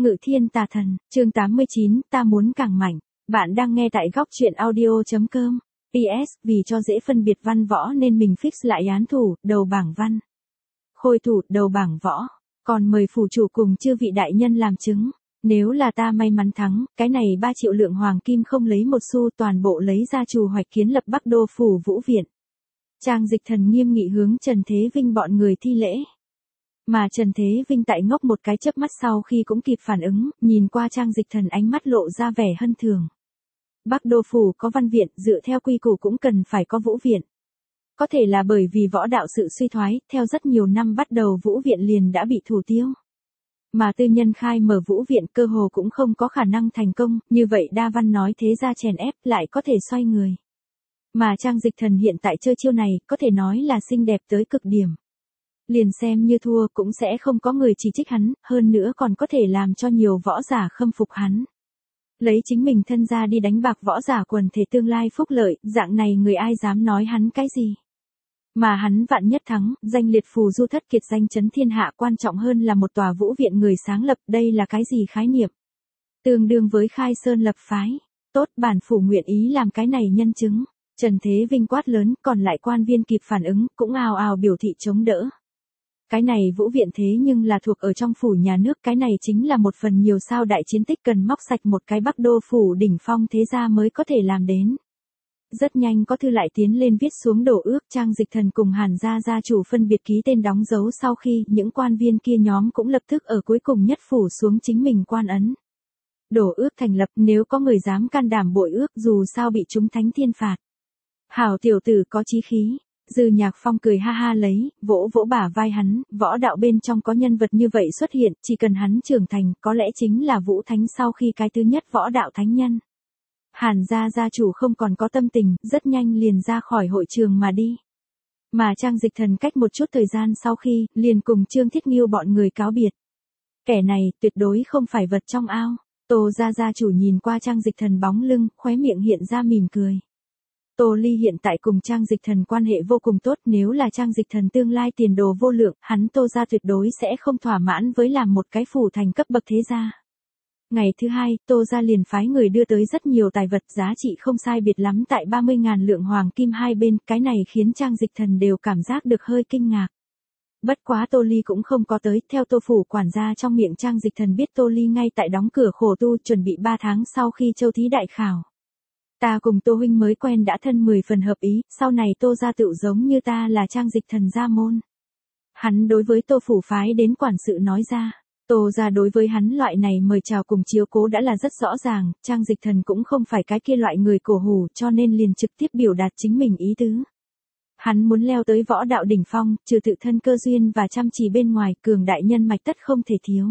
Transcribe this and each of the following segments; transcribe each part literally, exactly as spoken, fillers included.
Ngự thiên tà thần, chương tám mươi chín, ta muốn càng mạnh. Bạn đang nghe tại góc truyện audio.com. pê ét, vì cho dễ phân biệt văn võ nên mình fix lại án thủ, đầu bảng văn. Khôi thủ, đầu bảng võ. Còn mời phủ chủ cùng chư vị đại nhân làm chứng. Nếu là ta may mắn thắng, cái này ba triệu lượng hoàng kim không lấy một xu, toàn bộ lấy ra trù hoạch kiến lập Bắc Đô phủ Vũ Viện. Trang Dịch Thần nghiêm nghị hướng Trần Thế Vinh bọn người thi lễ. Mà Trần Thế Vinh tại ngốc một cái chớp mắt sau khi cũng kịp phản ứng, nhìn qua Trang Dịch Thần ánh mắt lộ ra vẻ hân thường. Bắc Đô phủ có văn viện, dựa theo quy củ cũng cần phải có Vũ Viện. Có thể là bởi vì võ đạo sự suy thoái, theo rất nhiều năm bắt đầu Vũ Viện liền đã bị thủ tiêu. Mà tư nhân khai mở Vũ Viện cơ hồ cũng không có khả năng thành công, như vậy đa văn nói thế ra chèn ép lại có thể xoay người. Mà Trang Dịch Thần hiện tại chơi chiêu này, có thể nói là xinh đẹp tới cực điểm. Liền xem như thua cũng sẽ không có người chỉ trích hắn, hơn nữa còn có thể làm cho nhiều võ giả khâm phục hắn. Lấy chính mình thân ra đi đánh bạc võ giả quần thể tương lai phúc lợi, dạng này người ai dám nói hắn cái gì. Mà hắn vạn nhất thắng, danh liệt phù du thất kiệt danh chấn thiên hạ, quan trọng hơn là một tòa Vũ Viện người sáng lập, đây là cái gì khái niệm? Tương đương với khai sơn lập phái. Tốt, bản phủ nguyện ý làm cái này nhân chứng. Trần Thế Vinh quát lớn, còn lại quan viên kịp phản ứng, cũng ào ào biểu thị chống đỡ. Cái này Vũ Viện thế nhưng là thuộc ở trong phủ nhà nước, cái này chính là một phần nhiều sao đại chiến tích cần móc sạch một cái Bắc Đô phủ đỉnh phong thế gia mới có thể làm đến. Rất nhanh có thư lại tiến lên viết xuống đổ ước, Trang Dịch Thần cùng Hàn gia gia chủ phân biệt ký tên đóng dấu, sau khi những quan viên kia nhóm cũng lập tức ở cuối cùng nhất phủ xuống chính mình quan ấn. Đổ ước thành lập, nếu có người dám can đảm bội ước dù sao bị chúng thánh thiên phạt. Hảo tiểu tử có chí khí. Dư Nhạc Phong cười ha ha lấy, vỗ vỗ bả vai hắn, võ đạo bên trong có nhân vật như vậy xuất hiện, chỉ cần hắn trưởng thành, có lẽ chính là Vũ Thánh sau khi cái thứ nhất võ đạo thánh nhân. Hàn gia gia chủ không còn có tâm tình, rất nhanh liền ra khỏi hội trường mà đi. Mà Trang Dịch Thần cách một chút thời gian sau khi, liền cùng Trương Thiết Nghiêu bọn người cáo biệt. Kẻ này, tuyệt đối không phải vật trong ao. Tô gia gia chủ nhìn qua Trang Dịch Thần bóng lưng, khóe miệng hiện ra mỉm cười. Tô Ly hiện tại cùng Trang Dịch Thần quan hệ vô cùng tốt, nếu là Trang Dịch Thần tương lai tiền đồ vô lượng, hắn Tô gia tuyệt đối sẽ không thỏa mãn với làm một cái phủ thành cấp bậc thế gia. Ngày thứ hai, Tô gia liền phái người đưa tới rất nhiều tài vật giá trị không sai biệt lắm tại ba mươi ngàn lượng hoàng kim hai bên, cái này khiến Trang Dịch Thần đều cảm giác được hơi kinh ngạc. Bất quá Tô Ly cũng không có tới, theo Tô phủ quản gia trong miệng Trang Dịch Thần biết Tô Ly ngay tại đóng cửa khổ tu chuẩn bị ba tháng sau khi châu thí đại khảo. Ta cùng Tô huynh mới quen đã thân mười phần hợp ý, sau này Tô gia tựu giống như ta là Trang Dịch Thần gia môn. Hắn đối với Tô phủ phái đến quản sự nói ra. Tô gia đối với hắn loại này mời chào cùng chiếu cố đã là rất rõ ràng, Trang Dịch Thần cũng không phải cái kia loại người cổ hủ, cho nên liền trực tiếp biểu đạt chính mình ý tứ. Hắn muốn leo tới võ đạo đỉnh phong, trừ tự thân cơ duyên và chăm chỉ bên ngoài, cường đại nhân mạch tất không thể thiếu.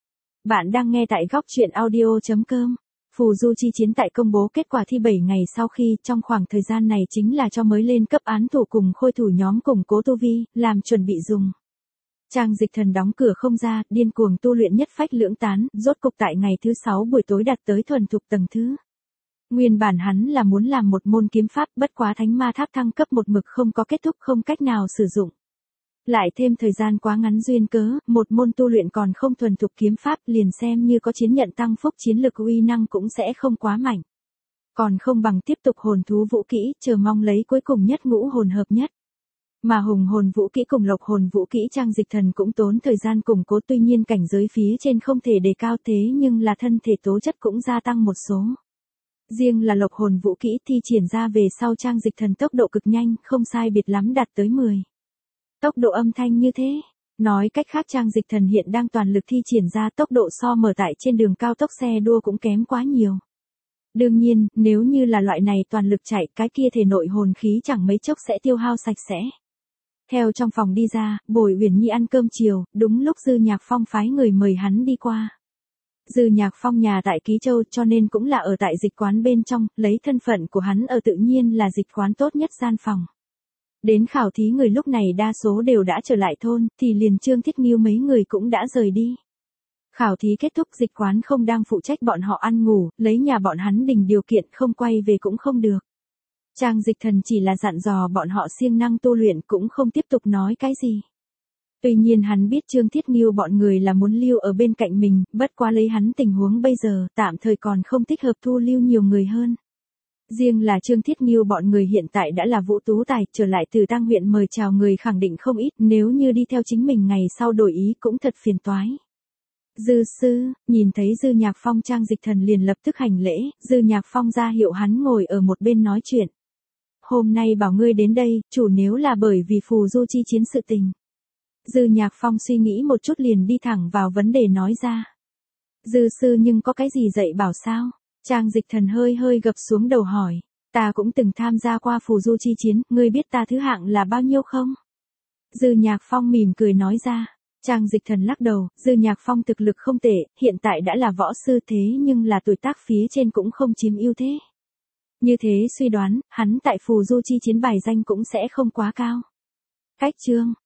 Bạn đang nghe tại góc truyện audio.com. Phù Du chi chiến tại công bố kết quả thi bảy ngày sau khi, trong khoảng thời gian này chính là cho mới lên cấp án thủ cùng khôi thủ nhóm củng cố tu vi, làm chuẩn bị dùng. Trang Dịch Thần đóng cửa không ra, điên cuồng tu luyện nhất phách lưỡng tán, rốt cục tại ngày thứ sáu buổi tối đạt tới thuần thục tầng thứ. Nguyên bản hắn là muốn làm một môn kiếm pháp, bất quá thánh ma tháp thăng cấp một mực không có kết thúc, không cách nào sử dụng. Lại thêm thời gian quá ngắn duyên cớ, một môn tu luyện còn không thuần thục kiếm pháp, liền xem như có chiến nhận tăng phúc chiến lực uy năng cũng sẽ không quá mạnh. Còn không bằng tiếp tục hồn thú vũ kỹ, chờ mong lấy cuối cùng nhất ngũ hồn hợp nhất. Mà hùng hồn vũ kỹ cùng lộc hồn vũ kỹ Trang Dịch Thần cũng tốn thời gian củng cố, tuy nhiên cảnh giới phía trên không thể đề cao thế nhưng là thân thể tố chất cũng gia tăng một số. Riêng là lộc hồn vũ kỹ thi triển ra về sau Trang Dịch Thần tốc độ cực nhanh, không sai biệt lắm đạt tới mười. Tốc độ âm thanh như thế. Nói cách khác Trang Dịch Thần hiện đang toàn lực thi triển ra, tốc độ so mở tại trên đường cao tốc xe đua cũng kém quá nhiều. Đương nhiên, nếu như là loại này toàn lực chạy, cái kia thể nội hồn khí chẳng mấy chốc sẽ tiêu hao sạch sẽ. Theo trong phòng đi ra, Bồi Uyển Nhi ăn cơm chiều, đúng lúc Dư Nhạc Phong phái người mời hắn đi qua. Dư Nhạc Phong nhà tại Ký Châu cho nên cũng là ở tại dịch quán bên trong, lấy thân phận của hắn ở tự nhiên là dịch quán tốt nhất gian phòng. Đến khảo thí người lúc này đa số đều đã trở lại thôn, thì liền Trương Thiết Nghiêu mấy người cũng đã rời đi. Khảo thí kết thúc, dịch quán không đang phụ trách bọn họ ăn ngủ, lấy nhà bọn hắn đình điều kiện không quay về cũng không được. Trang Dịch Thần chỉ là dặn dò bọn họ siêng năng tu luyện, cũng không tiếp tục nói cái gì. Tuy nhiên hắn biết Trương Thiết Nghiêu bọn người là muốn lưu ở bên cạnh mình, bất quá lấy hắn tình huống bây giờ, tạm thời còn không thích hợp thu lưu nhiều người hơn. Riêng là Trương Thiết Nghiêu bọn người hiện tại đã là vũ tú tài, trở lại từ Tang huyện mời chào người khẳng định không ít, nếu như đi theo chính mình ngày sau đổi ý cũng thật phiền toái. Dư sư, nhìn thấy Dư Nhạc Phong, Trang Dịch Thần liền lập tức hành lễ, Dư Nhạc Phong ra hiệu hắn ngồi ở một bên nói chuyện. Hôm nay bảo ngươi đến đây, chủ nếu là bởi vì phù du chi chiến sự tình. Dư Nhạc Phong suy nghĩ một chút liền đi thẳng vào vấn đề nói ra. Dư sư nhưng có cái gì dạy bảo sao? Trang Dịch Thần hơi hơi gập xuống đầu hỏi. Ta cũng từng tham gia qua phù du chi chiến, ngươi biết ta thứ hạng là bao nhiêu không? Dư Nhạc Phong mỉm cười nói ra. Trang Dịch Thần lắc đầu, Dư Nhạc Phong thực lực không tệ, hiện tại đã là võ sư thế nhưng là tuổi tác phía trên cũng không chiếm ưu thế. Như thế suy đoán, hắn tại phù du chi chiến bài danh cũng sẽ không quá cao. Cách chương,